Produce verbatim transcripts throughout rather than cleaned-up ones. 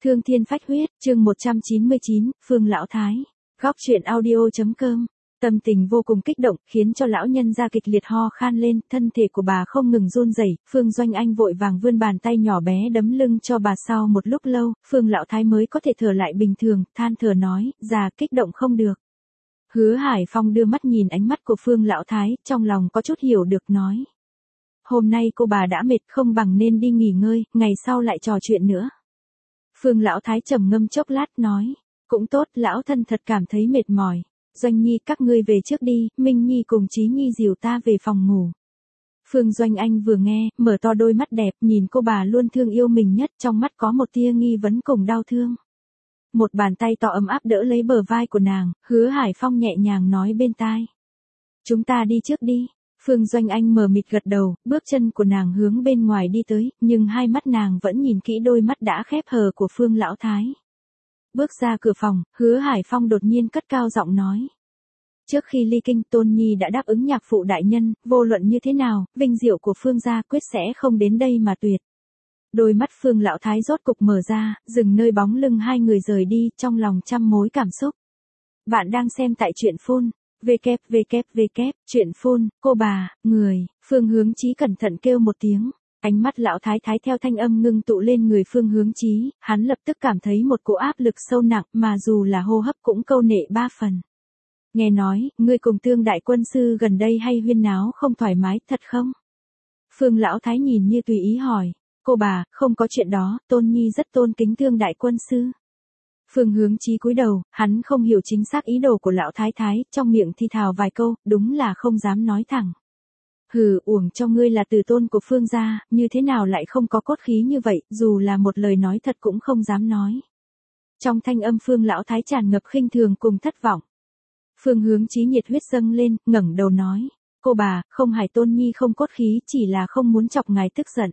Thương thiên phách huyết, chương một trăm chín mươi chín, Phương Lão Thái. Góc truyện audio.com. Tâm tình vô cùng kích động, khiến cho lão nhân ra kịch liệt ho khan lên, thân thể của bà không ngừng run rẩy. Phương Doanh Anh vội vàng vươn bàn tay nhỏ bé đấm lưng cho bà. Sau một lúc lâu, Phương Lão Thái mới có thể thở lại bình thường, than thở nói, già kích động không được. Hứa Hải Phong đưa mắt nhìn ánh mắt của Phương Lão Thái, trong lòng có chút hiểu được nói. Hôm nay cô bà đã mệt, không bằng nên đi nghỉ ngơi, ngày sau lại trò chuyện nữa. Phương Lão Thái trầm ngâm chốc lát nói, cũng tốt, lão thân thật cảm thấy mệt mỏi. Doanh Nhi, các ngươi về trước đi, Minh Nhi cùng Chí Nhi dìu ta về phòng ngủ. Phương Doanh Anh vừa nghe, mở to đôi mắt đẹp, nhìn cô bà luôn thương yêu mình nhất, trong mắt có một tia nghi vấn cùng đau thương. Một bàn tay to ấm áp đỡ lấy bờ vai của nàng, Hứa Hải Phong nhẹ nhàng nói bên tai. Chúng ta đi trước đi. Phương Doanh Anh mờ mịt gật đầu, bước chân của nàng hướng bên ngoài đi tới, nhưng hai mắt nàng vẫn nhìn kỹ đôi mắt đã khép hờ của Phương Lão Thái. Bước ra cửa phòng, Hứa Hải Phong đột nhiên cất cao giọng nói. Trước khi ly kinh, Tôn Nhi đã đáp ứng nhạc phụ đại nhân, vô luận như thế nào, vinh diệu của Phương gia quyết sẽ không đến đây mà tuyệt. Đôi mắt Phương Lão Thái rốt cục mở ra, dừng nơi bóng lưng hai người rời đi, trong lòng trăm mối cảm xúc. Bạn đang xem tại truyện phun. www, chuyện phun, cô bà, người, Phương Hướng Chí cẩn thận kêu một tiếng. Ánh mắt lão thái thái theo thanh âm ngưng tụ lên người Phương Hướng Chí, hắn lập tức cảm thấy một cỗ áp lực sâu nặng mà dù là hô hấp cũng câu nệ ba phần. Nghe nói, ngươi cùng Tương đại quân sư gần đây hay huyên náo không thoải mái, thật không? Phương Lão Thái nhìn như tùy ý hỏi, cô bà, không có chuyện đó, Tôn Nhi rất tôn kính Tương đại quân sư. Phương Hướng Chí cúi đầu, hắn không hiểu chính xác ý đồ của lão thái thái, trong miệng thi thào vài câu, đúng là không dám nói thẳng. Hừ, uổng cho ngươi là từ tôn của Phương gia, như thế nào lại không có cốt khí như vậy, dù là một lời nói thật cũng không dám nói. Trong thanh âm Phương Lão Thái tràn ngập khinh thường cùng thất vọng. Phương Hướng Chí nhiệt huyết dâng lên, ngẩng đầu nói, cô bà, không phải Tôn Nhi không cốt khí, chỉ là không muốn chọc ngài tức giận.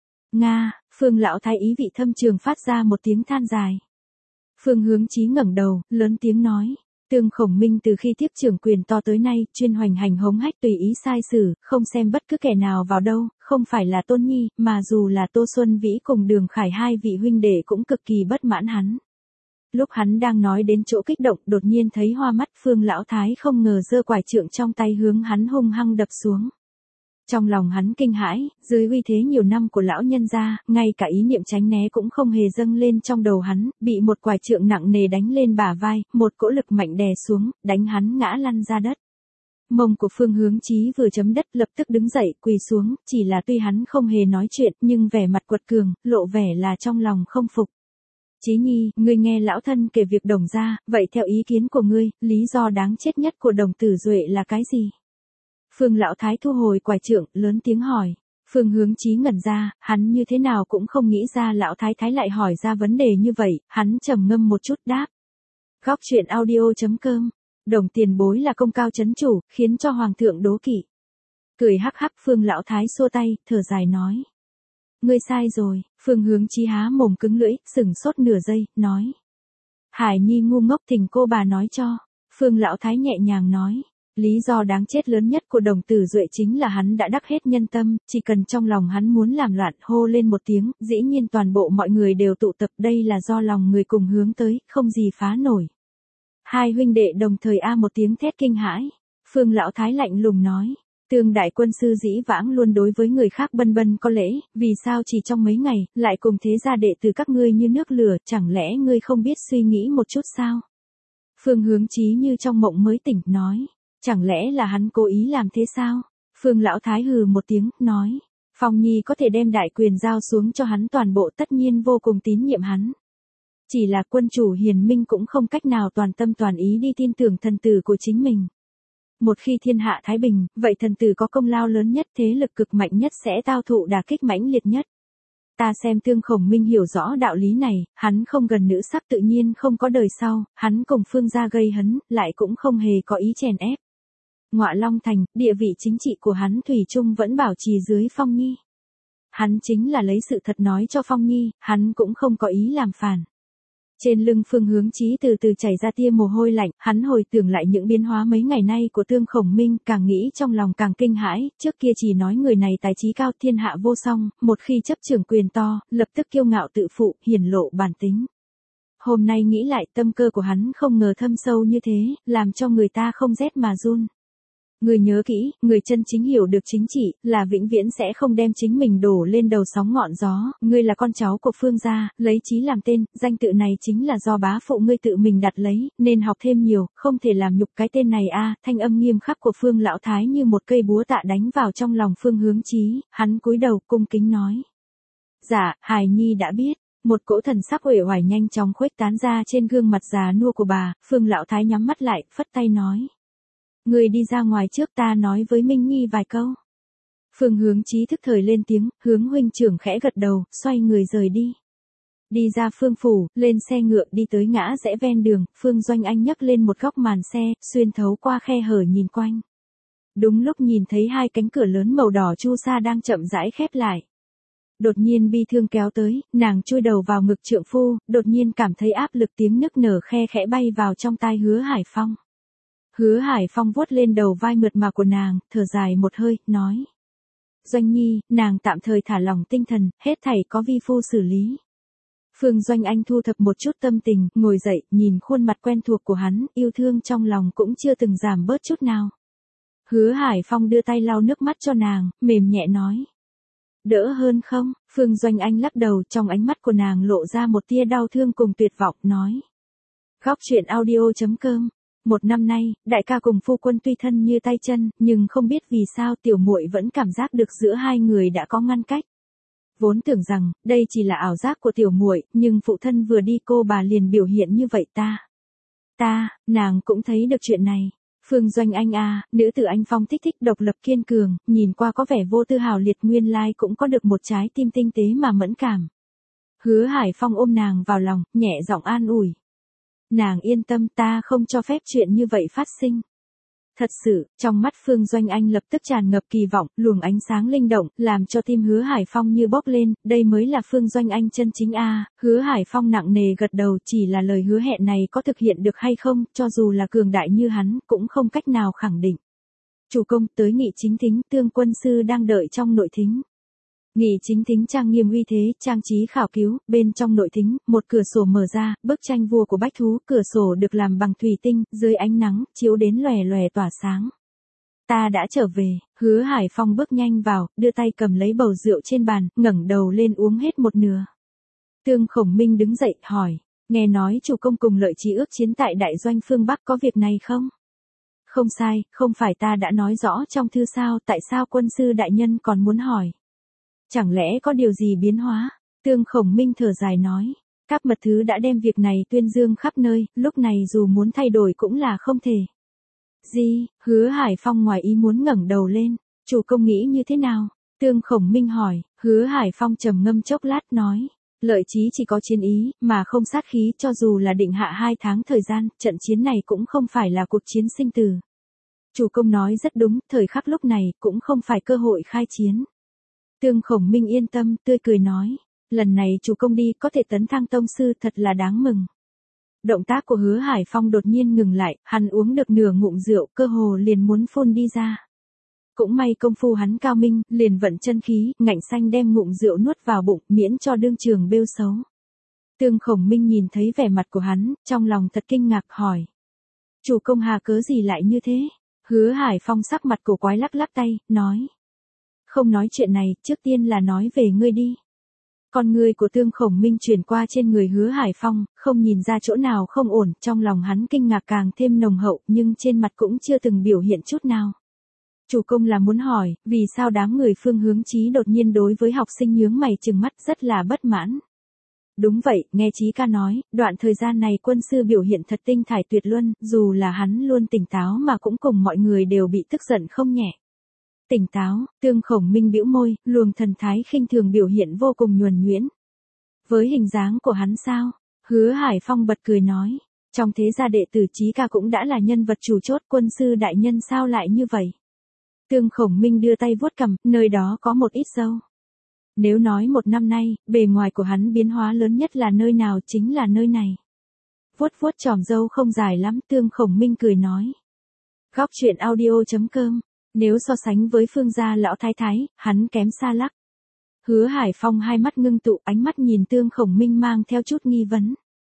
Nga, Phương Lão Thái ý vị thâm trường phát ra một tiếng than dài. Phương Hướng Chí ngẩng đầu, lớn tiếng nói, Tương Khổng Minh từ khi tiếp trưởng quyền to tới nay, chuyên hoành hành hống hách tùy ý sai xử, không xem bất cứ kẻ nào vào đâu, không phải là Tôn Nhi, mà dù là Tô Xuân Vĩ cùng Đường Khải hai vị huynh đệ cũng cực kỳ bất mãn hắn. Lúc hắn đang nói đến chỗ kích động, đột nhiên thấy hoa mắt, Phương Lão Thái không ngờ giơ quải trượng trong tay hướng hắn hung hăng đập xuống. Trong lòng hắn kinh hãi, dưới uy thế nhiều năm của lão nhân gia, ngay cả ý niệm tránh né cũng không hề dâng lên trong đầu hắn, bị một quải trượng nặng nề đánh lên bả vai, một cỗ lực mạnh đè xuống, đánh hắn ngã lăn ra đất. Mông của Phương Hướng Chí vừa chấm đất lập tức đứng dậy, quỳ xuống, chỉ là tuy hắn không hề nói chuyện, nhưng vẻ mặt quật cường, lộ vẻ là trong lòng không phục. Chí Nhi, ngươi nghe lão thân kể việc Đồng gia, vậy theo ý kiến của ngươi, lý do đáng chết nhất của Đồng Tử Duệ là cái gì? Phương Lão Thái thu hồi quải trượng, lớn tiếng hỏi. Phương Hướng Chí ngẩn ra, hắn như thế nào cũng không nghĩ ra Lão Thái Thái lại hỏi ra vấn đề như vậy, hắn trầm ngâm một chút đáp. Góc truyện audio.com. Đồng tiền bối là công cao chấn chủ, khiến cho Hoàng thượng đố kỵ. Cười hắc hắc, Phương Lão Thái xua tay, thở dài nói. Ngươi sai rồi. Phương Hướng Chí há mồm cứng lưỡi, sừng sốt nửa giây, nói. Hải Nhi ngu ngốc, thỉnh cô bà nói cho. Phương Lão Thái nhẹ nhàng nói. Lý do đáng chết lớn nhất của Đồng Tử Duệ chính là hắn đã đắc hết nhân tâm, chỉ cần trong lòng hắn muốn làm loạn, hô lên một tiếng, dĩ nhiên toàn bộ mọi người đều tụ tập, đây là do lòng người cùng hướng tới, không gì phá nổi. Hai huynh đệ đồng thời a một tiếng thét kinh hãi. Phương Lão Thái lạnh lùng nói, Tương đại quân sư dĩ vãng luôn đối với người khác bân bân có lễ, vì sao chỉ trong mấy ngày, lại cùng thế gia đệ tử các ngươi như nước lửa, chẳng lẽ ngươi không biết suy nghĩ một chút sao? Phương Hướng Chí như trong mộng mới tỉnh, nói. Chẳng lẽ là hắn cố ý làm thế sao? Phương Lão Thái hừ một tiếng, nói. Phong Nhi có thể đem đại quyền giao xuống cho hắn toàn bộ, tất nhiên vô cùng tín nhiệm hắn. Chỉ là quân chủ hiền minh cũng không cách nào toàn tâm toàn ý đi tin tưởng thần tử của chính mình. Một khi thiên hạ thái bình, vậy thần tử có công lao lớn nhất, thế lực cực mạnh nhất sẽ tao thụ đả kích mãnh liệt nhất. Ta xem Tương Khổng Minh hiểu rõ đạo lý này, hắn không gần nữ sắc tự nhiên không có đời sau, hắn cùng Phương gia gây hấn, lại cũng không hề có ý chèn ép. Ngọa Long Thành, địa vị chính trị của hắn thủy chung vẫn bảo trì dưới Phong Nhi. Hắn chính là lấy sự thật nói cho Phong Nhi, hắn cũng không có ý làm phản. Trên lưng Phương Hướng Chí từ từ chảy ra tia mồ hôi lạnh, hắn hồi tưởng lại những biến hóa mấy ngày nay của Tương Khổng Minh, càng nghĩ trong lòng càng kinh hãi, trước kia chỉ nói người này tài trí cao, thiên hạ vô song, một khi chấp trưởng quyền to, lập tức kiêu ngạo tự phụ, hiển lộ bản tính. hôm nay nghĩ lại tâm cơ của hắn không ngờ thâm sâu như thế, làm cho người ta không rét mà run. Người nhớ kỹ, người chân chính hiểu được chính trị, là vĩnh viễn sẽ không đem chính mình đổ lên đầu sóng ngọn gió, ngươi là con cháu của Phương gia, lấy chí làm tên, danh tự này chính là do bá phụ ngươi tự mình đặt lấy, nên học thêm nhiều, không thể làm nhục cái tên này a. Thanh âm nghiêm khắc của Phương lão thái như một cây búa tạ đánh vào trong lòng Phương Hướng Chí, hắn cúi đầu cung kính nói. Dạ, hài nhi đã biết. Một cỗ thần sắc uể oải nhanh chóng khuếch tán ra trên gương mặt già nua của bà, Phương lão thái nhắm mắt lại, phất tay nói. Người đi ra ngoài trước, ta nói với Minh Nhi vài câu. Phương Hướng Chí thức thời lên tiếng, Hướng huynh trưởng khẽ gật đầu, xoay người rời đi. Đi ra Phương phủ, lên xe ngựa đi tới ngã rẽ ven đường, Phương Doanh Anh nhấc lên một góc màn xe, xuyên thấu qua khe hở nhìn quanh. Đúng lúc nhìn thấy hai cánh cửa lớn màu đỏ chu sa đang chậm rãi khép lại. Đột nhiên bi thương kéo tới, nàng chui đầu vào ngực trượng phu, đột nhiên cảm thấy áp lực, tiếng nức nở khe khẽ bay vào trong tai Hứa Hải Phong. Hứa Hải Phong vuốt lên đầu vai mượt mà của nàng, thở dài một hơi, nói. Doanh Nhi, nàng tạm thời thả lỏng tinh thần, hết thảy có vi phu xử lý. Phương Doanh Anh thu thập một chút tâm tình, ngồi dậy, nhìn khuôn mặt quen thuộc của hắn, yêu thương trong lòng cũng chưa từng giảm bớt chút nào. Hứa Hải Phong đưa tay lau nước mắt cho nàng, mềm nhẹ nói. Đỡ hơn không? Phương Doanh Anh lắc đầu, trong ánh mắt của nàng lộ ra một tia đau thương cùng tuyệt vọng, nói. Góc truyện audio chấm com. Một năm nay, đại ca cùng phu quân tuy thân như tay chân, nhưng không biết vì sao tiểu muội vẫn cảm giác được giữa hai người đã có ngăn cách. Vốn tưởng rằng, đây chỉ là ảo giác của tiểu muội, nhưng phụ thân vừa đi cô bà liền biểu hiện như vậy ta. Ta, nàng cũng thấy được chuyện này. Phương Doanh Anh à, nữ tử anh phong thích thích độc lập kiên cường, nhìn qua có vẻ vô tư hào liệt, nguyên lai cũng có được một trái tim tinh tế mà mẫn cảm. Hứa Hải Phong ôm nàng vào lòng, nhẹ giọng an ủi. Nàng yên tâm, ta không cho phép chuyện như vậy phát sinh. Thật sự, trong mắt Phương Doanh Anh lập tức tràn ngập kỳ vọng, luồng ánh sáng linh động, làm cho tim Hứa Hải Phong như bốc lên, đây mới là Phương Doanh Anh chân chính a. À. Hứa Hải Phong nặng nề gật đầu, chỉ là lời hứa hẹn này có thực hiện được hay không, cho dù là cường đại như hắn, cũng không cách nào khẳng định. Chủ công, tới nghị chính thính, Tương quân sư đang đợi trong nội thính. Nghị chính thính trang nghiêm uy thế, trang trí khảo cứu, bên trong nội thính, một cửa sổ mở ra, bức tranh vua của bách thú, cửa sổ được làm bằng thủy tinh, dưới ánh nắng, chiếu đến lòe lòe tỏa sáng. Ta đã trở về, Hứa Hải Phong bước nhanh vào, đưa tay cầm lấy bầu rượu trên bàn, ngẩng đầu lên uống hết một nửa. Tương Khổng Minh đứng dậy, hỏi, nghe nói chủ công cùng Lợi Chí ước chiến tại đại doanh phương Bắc, có việc này không? Không sai, không phải ta đã nói rõ trong thư sao, tại sao quân sư đại nhân còn muốn hỏi? Chẳng lẽ có điều gì biến hóa? Tương Khổng Minh thở dài nói. Các mật thứ đã đem việc này tuyên dương khắp nơi, lúc này dù muốn thay đổi cũng là không thể. Gì? Hứa Hải Phong ngoài ý muốn ngẩng đầu lên. Chủ công nghĩ như thế nào? Tương Khổng Minh hỏi. Hứa Hải Phong trầm ngâm chốc lát nói. Lợi Chí chỉ có chiến ý, mà không sát khí, cho dù là định hạ hai tháng thời gian, trận chiến này cũng không phải là cuộc chiến sinh tử. Chủ công nói rất đúng, thời khắc lúc này, cũng không phải cơ hội khai chiến. Tương Khổng Minh yên tâm, tươi cười nói, lần này chủ công đi có thể tấn thăng tông sư, thật là đáng mừng. Động tác của Hứa Hải Phong đột nhiên ngừng lại, hắn uống được nửa ngụm rượu, cơ hồ liền muốn phun đi ra. Cũng may công phu hắn cao minh, liền vận chân khí, ngạnh xanh đem ngụm rượu nuốt vào bụng, miễn cho đương trường bêu xấu. Tương Khổng Minh nhìn thấy vẻ mặt của hắn, trong lòng thật kinh ngạc, hỏi. Chủ công hà cớ gì lại như thế? Hứa Hải Phong sắc mặt cổ quái lắc lắc tay, nói. Không nói chuyện này, trước tiên là nói về ngươi đi. Con ngươi của Tương Khổng Minh chuyển qua trên người Hứa Hải Phong, không nhìn ra chỗ nào không ổn, trong lòng hắn kinh ngạc càng thêm nồng hậu, nhưng trên mặt cũng chưa từng biểu hiện chút nào. Chủ công là muốn hỏi, vì sao đám người Phương Hướng Chí đột nhiên đối với học sinh nhướng mày trừng mắt, rất là bất mãn. Đúng vậy, nghe Chí ca nói, đoạn thời gian này quân sư biểu hiện thật tinh thải tuyệt luân, dù là hắn luôn tỉnh táo mà cũng cùng mọi người đều bị tức giận không nhẹ. Tỉnh táo, Tương Khổng Minh bĩu môi, luồng thần thái khinh thường biểu hiện vô cùng nhuần nhuyễn. Với hình dáng của hắn sao? Hứa Hải Phong bật cười nói, trong thế gia đệ tử Chí ca cũng đã là nhân vật chủ chốt, quân sư đại nhân sao lại như vậy? Tương Khổng Minh đưa tay vuốt cằm, nơi đó có một ít sâu. Nếu nói một năm nay, bề ngoài của hắn biến hóa lớn nhất là nơi nào, chính là nơi này. Vuốt vuốt chòm râu không dài lắm, Tương Khổng Minh cười nói. Góc truyện audio chấm com. Nếu so sánh với Phương gia lão thái thái, hắn kém xa lắc. Hứa Hải Phong hai mắt ngưng tụ, ánh mắt nhìn Tương Khổng Minh mang theo chút nghi vấn.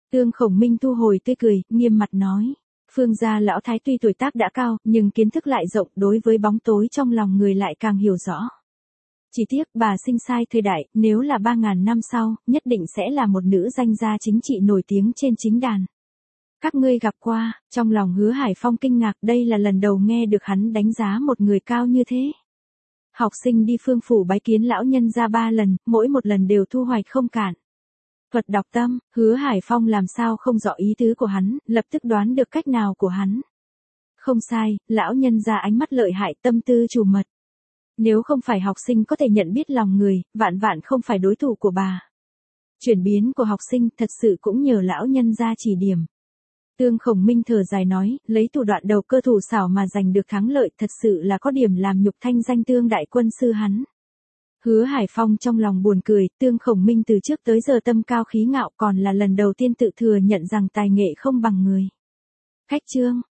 Tương Khổng Minh thu hồi tươi cười, nghiêm mặt nói. Phương gia lão thái tuy tuổi tác đã cao, nhưng kiến thức lại rộng, đối với bóng tối trong lòng người lại càng hiểu rõ. Chỉ tiếc bà sinh sai thời đại, nếu là ba ngàn năm sau, nhất định sẽ là một nữ danh gia chính trị nổi tiếng trên chính đàn. Các ngươi gặp qua, trong lòng Hứa Hải Phong kinh ngạc, đây là lần đầu nghe được hắn đánh giá một người cao như thế. Học sinh đi Phương phủ bái kiến lão nhân gia ba lần, mỗi một lần đều thu hoạch không cạn. Thuật đọc tâm, Hứa Hải Phong làm sao không rõ ý tứ của hắn, lập tức đoán được cách nào của hắn. Không sai, lão nhân gia ánh mắt lợi hại, tâm tư chủ mật. Nếu không phải học sinh có thể nhận biết lòng người, vạn vạn không phải đối thủ của bà. Chuyển biến của học sinh thật sự cũng nhờ lão nhân gia chỉ điểm. Tương Khổng Minh thở dài nói, lấy thủ đoạn đầu cơ thủ xảo mà giành được thắng lợi thật sự là có điểm làm nhục thanh danh Tương đại quân sư hắn. Hứa Hải Phong trong lòng buồn cười, Tương Khổng Minh từ trước tới giờ tâm cao khí ngạo, còn là lần đầu tiên tự thừa nhận rằng tài nghệ không bằng người. Khách chương